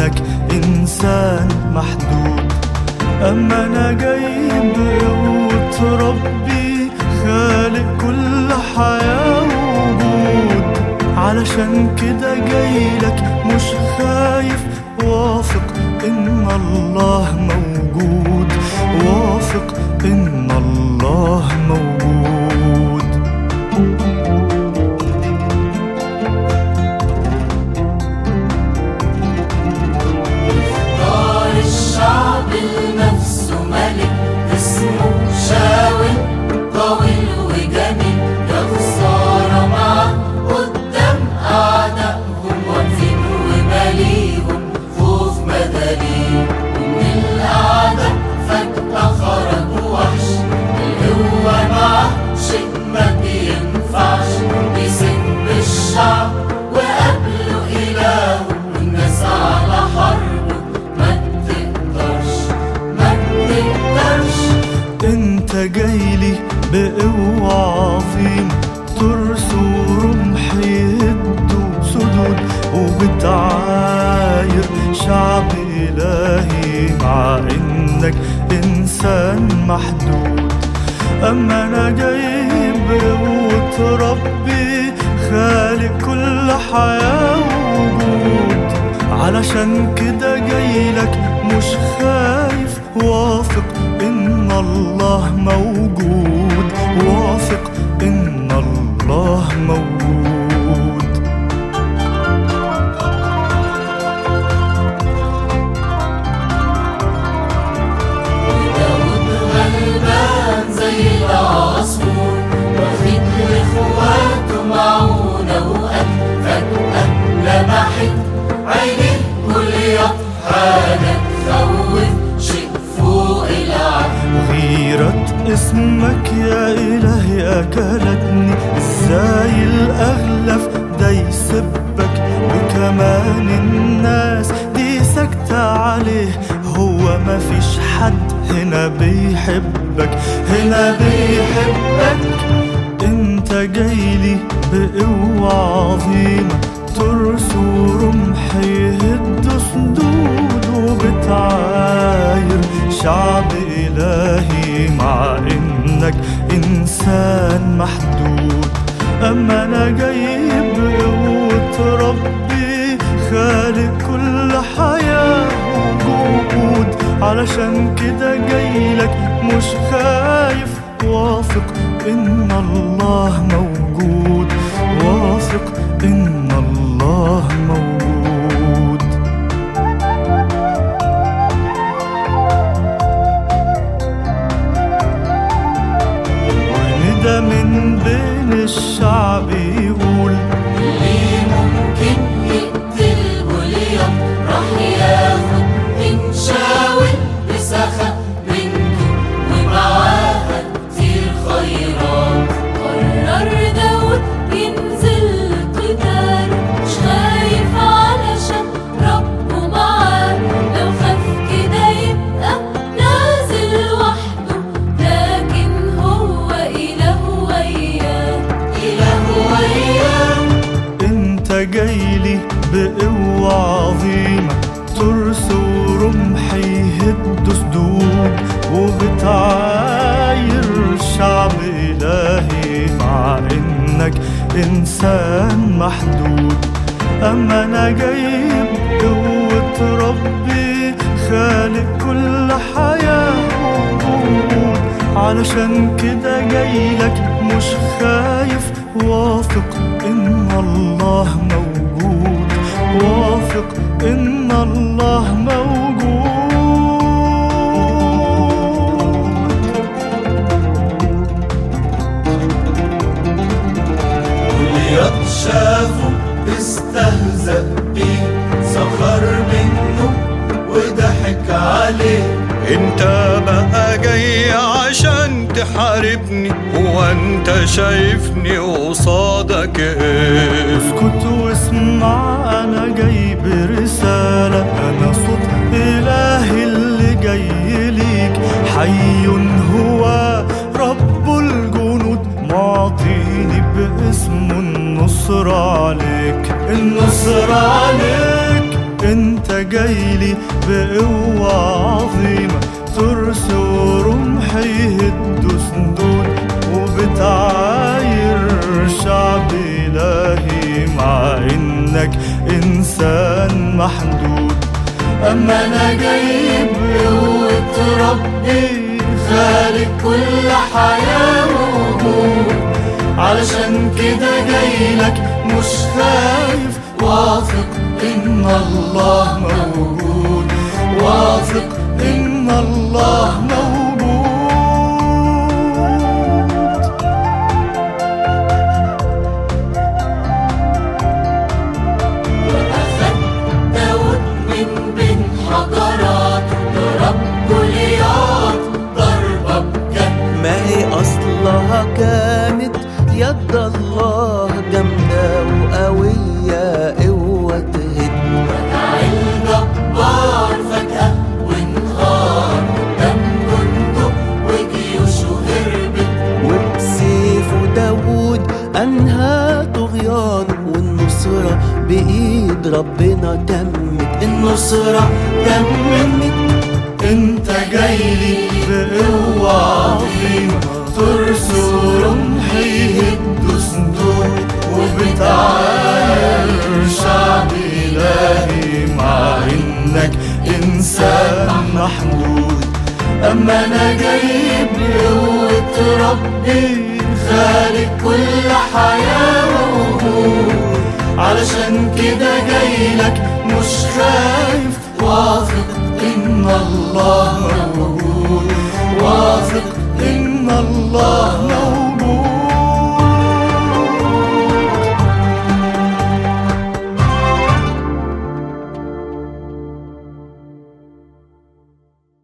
إنك إنسان محدود. أما أنا جاي بقوة ربي خالق كل حياة ووجود، علشان كده جايلك مش خايف، واثق إن الله موجود، واثق إن الله موجود. اختار الشعب لنفسه ملك اسمه شاول، طويل وجميل، يا خسارة معاه قدام أعدائهم، واقفين وماليهم خوف مداريهم، ومن الأعداء فجأة خرجوا وحش، القوة معاه شيء ما بينفعش، بيسم الشعب وقابله إلهه، والناس على حربه ما بتقدرش ما بتقدرش. انت جايلي بقوة عظيمة، ترس ورمح يهدوا سدود، وبتعاير شعب إلهي مع إنك إنسان محدود. أما أنا جاي بقوة ربي خالق كل حياة ووجود، علشان كده جايلك مش خايف، واثق إن الله موجود، واثق إن الله موجود. وداود غلبان زي العصفور، واخد لاخواته معونة وقت، فجأة لمحت عينيه جولياط، حاجة تخوف، شيء فوق العقل. غيرة اسمك يا إلهي أكلتني، ازاي الأغلف ده يسبك، وكمان الناس دي ساكتة عليه، هو مفيش حد هنا بيحبك، هنا بيحبك. انت جايلي بقوة عظيمة، ترس ورمح يهد سدود، وبتعاير شعب إلهي مع إنك إنسان محدود. أما أنا جاي بقوة ربي خالق كل حياة وجود، علشان كده جايلك مش خايف، واثق إن الله موجود، واثق إن الله موجود. وندى من بين الشعب يقول، اللي ممكن يقتل جولياط راح ياخد من شاول بسخاء بنته، ومعاها كتير خيرات. قرر داود ينزل قتال، مش خايف علشان ربه معاه، لو خاف كده يبقى نازل وحده، لكن هو إله وياه، إله وياه. انت جايلي بقوة عظيمة، ترس ورمح يهد سدود، وبتعاير شعب إلهي مع إنك إنسان محدود. أما أنا جاي بقوة ربي خالق كل حياة ووجود، علشان كده جايلك مش خايف، واثق إن الله موجود، واثق إن الله موجود. جولياط شافه استهزأ بيه، سخر منه وضحك عليه. انت بقى جاي عشان تحاربني، هو انت شايفني قصادك ايه؟ اسكت واسمع، انا جاي برسالة، انا صوت الهي اللي جاي ليك، حي هو رب الجنود، معطيني باسمه النصر عليك، النصر عليك. انت جايلي بقوة عظيمة، ترس ورمحي يهدوا سندون، وبتعاير شعب إلهي مع إنك إنسان محدود. أما أنا جاي بقوة ربي خالق كل حياة ووجود، علشان كده جايلك مش خايف، واثق إن الله موجود، واثق إن الله موجود. وأخد داود من بين حجرات، ضرب جولياث ضربة بجد. ما هي أصلها كانت يد الله جامدة وقوية قوة تهد. وقع الجبار فجأة وانهار قدام جنده وجيوشه هربت. وبسيفه داود أنهى طغيانه، والنصرة بإيد ربنا تمت، النصرة تمت. انت جايلي بقوة عظيمة، ترس ورمحي يهدوا سندون، وبتعاير شعب إلهي مع إنك إنسان محدود. أما أنا جاي بقوة ربي خالق كل حياة ووجود، علشان كده جايلك مش خايف، واثق إن الله موجود، واثق إن الله